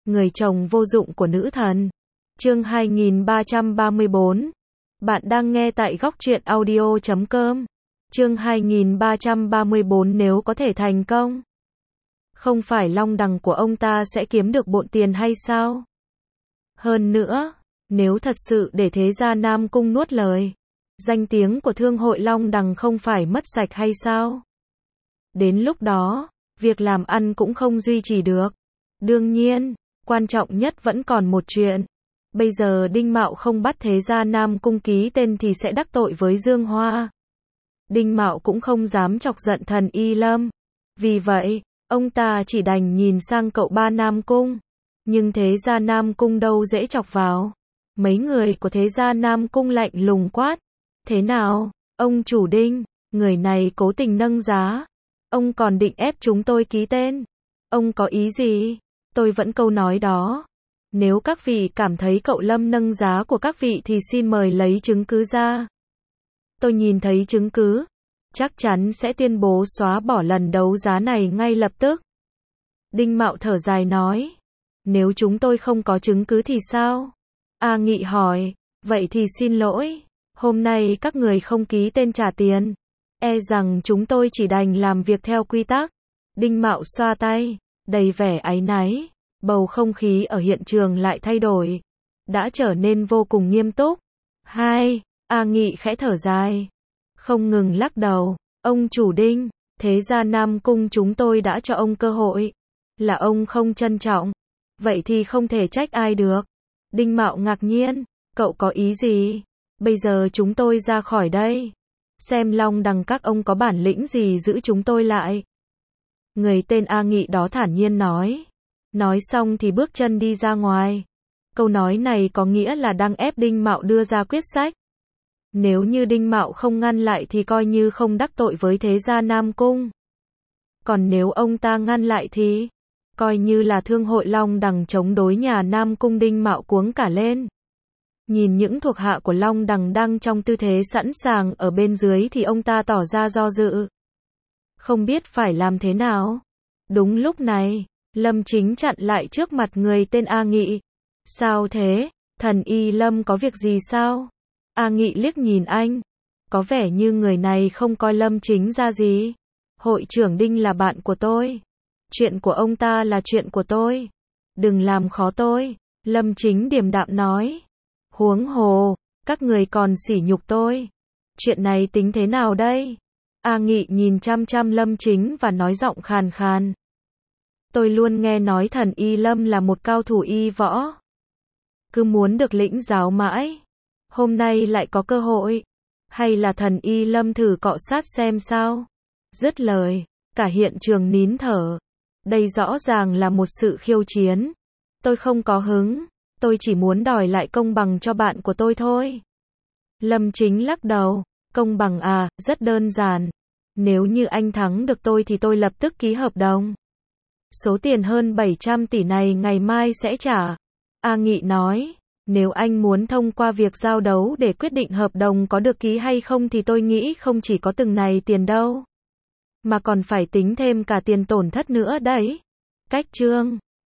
Người chồng vô dụng của nữ thần. Chương 2334. Bạn đang nghe tại góc truyện audio.com. Chương 2334. Nếu có thể thành công, không phải long đằng của ông ta sẽ kiếm được bộn tiền hay sao? Hơn nữa, nếu thật sự để thế gia Nam Cung nuốt lời, danh tiếng của thương hội long đằng không phải mất sạch hay sao? Đến lúc đó, việc làm ăn cũng không duy trì được. Đương nhiên, quan trọng nhất vẫn còn một chuyện. Bây giờ Đinh Mạo không bắt thế gia Nam Cung ký tên thì sẽ đắc tội với Dương Hoa. Đinh Mạo cũng không dám chọc giận Thần Y Lâm. Vì vậy, ông ta chỉ đành nhìn sang cậu ba Nam Cung. Nhưng thế gia Nam Cung đâu dễ chọc vào. Mấy người của thế gia Nam Cung lạnh lùng quát. Thế nào, ông chủ Đinh, người này cố tình nâng giá. Ông còn định ép chúng tôi ký tên. Ông có ý gì? Tôi vẫn câu nói đó. Nếu các vị cảm thấy cậu Lâm nâng giá của các vị thì xin mời lấy chứng cứ ra. Tôi nhìn thấy chứng cứ, chắc chắn sẽ tuyên bố xóa bỏ lần đấu giá này ngay lập tức. Đinh Mạo thở dài nói. Nếu chúng tôi không có chứng cứ thì sao? A Nghị hỏi. Vậy thì xin lỗi. Hôm nay các người không ký tên trả tiền. E rằng chúng tôi chỉ đành làm việc theo quy tắc. Đinh Mạo xoa tay, đầy vẻ áy náy. Bầu không khí ở hiện trường lại thay đổi. Đã trở nên vô cùng nghiêm túc. A Nghị khẽ thở dài. Không ngừng lắc đầu. Ông chủ Đinh, thế gia Nam Cung chúng tôi đã cho ông cơ hội. Là ông không trân trọng. Vậy thì không thể trách ai được. Đinh Mạo ngạc nhiên. Cậu có ý gì? Bây giờ chúng tôi ra khỏi đây. Xem long đằng các ông có bản lĩnh gì giữ chúng tôi lại. Người tên A Nghị đó thản nhiên nói. Nói xong thì bước chân đi ra ngoài. Câu nói này có nghĩa là đang ép Đinh Mạo đưa ra quyết sách. Nếu như Đinh Mạo không ngăn lại thì coi như không đắc tội với thế gia Nam Cung. Còn nếu ông ta ngăn lại thì coi như là thương hội long đằng chống đối nhà Nam Cung. Đinh Mạo cuống cả lên. Nhìn những thuộc hạ của long đằng đang trong tư thế sẵn sàng ở bên dưới thì ông ta tỏ ra do dự. Không biết phải làm thế nào. Đúng lúc này, Lâm Chính chặn lại trước mặt người tên A Nghị. Sao thế? Thần Y Lâm có việc gì sao? A Nghị liếc nhìn anh. Có vẻ như người này không coi Lâm Chính ra gì. Hội trưởng Đinh là bạn của tôi. Chuyện của ông ta là chuyện của tôi. Đừng làm khó tôi. Lâm Chính điềm đạm nói. Huống hồ, các người còn sỉ nhục tôi. Chuyện này tính thế nào đây? A Nghị nhìn chăm chăm Lâm Chính và nói giọng khàn khàn. Tôi luôn nghe nói Thần Y Lâm là một cao thủ y võ. Cứ muốn được lĩnh giáo mãi. Hôm nay lại có cơ hội. Hay là Thần Y Lâm thử cọ sát xem sao? Dứt lời, cả hiện trường nín thở. Đây rõ ràng là một sự khiêu chiến. Tôi không có hứng. Tôi chỉ muốn đòi lại công bằng cho bạn của tôi thôi. Lâm Chính lắc đầu. Công bằng à, rất đơn giản. Nếu như anh thắng được tôi thì tôi lập tức ký hợp đồng. Số tiền hơn 700 tỷ này ngày mai sẽ trả. A Nghị nói. Nếu anh muốn thông qua việc giao đấu để quyết định hợp đồng có được ký hay không thì tôi nghĩ không chỉ có từng này tiền đâu. Mà còn phải tính thêm cả tiền tổn thất nữa đấy. Cách chương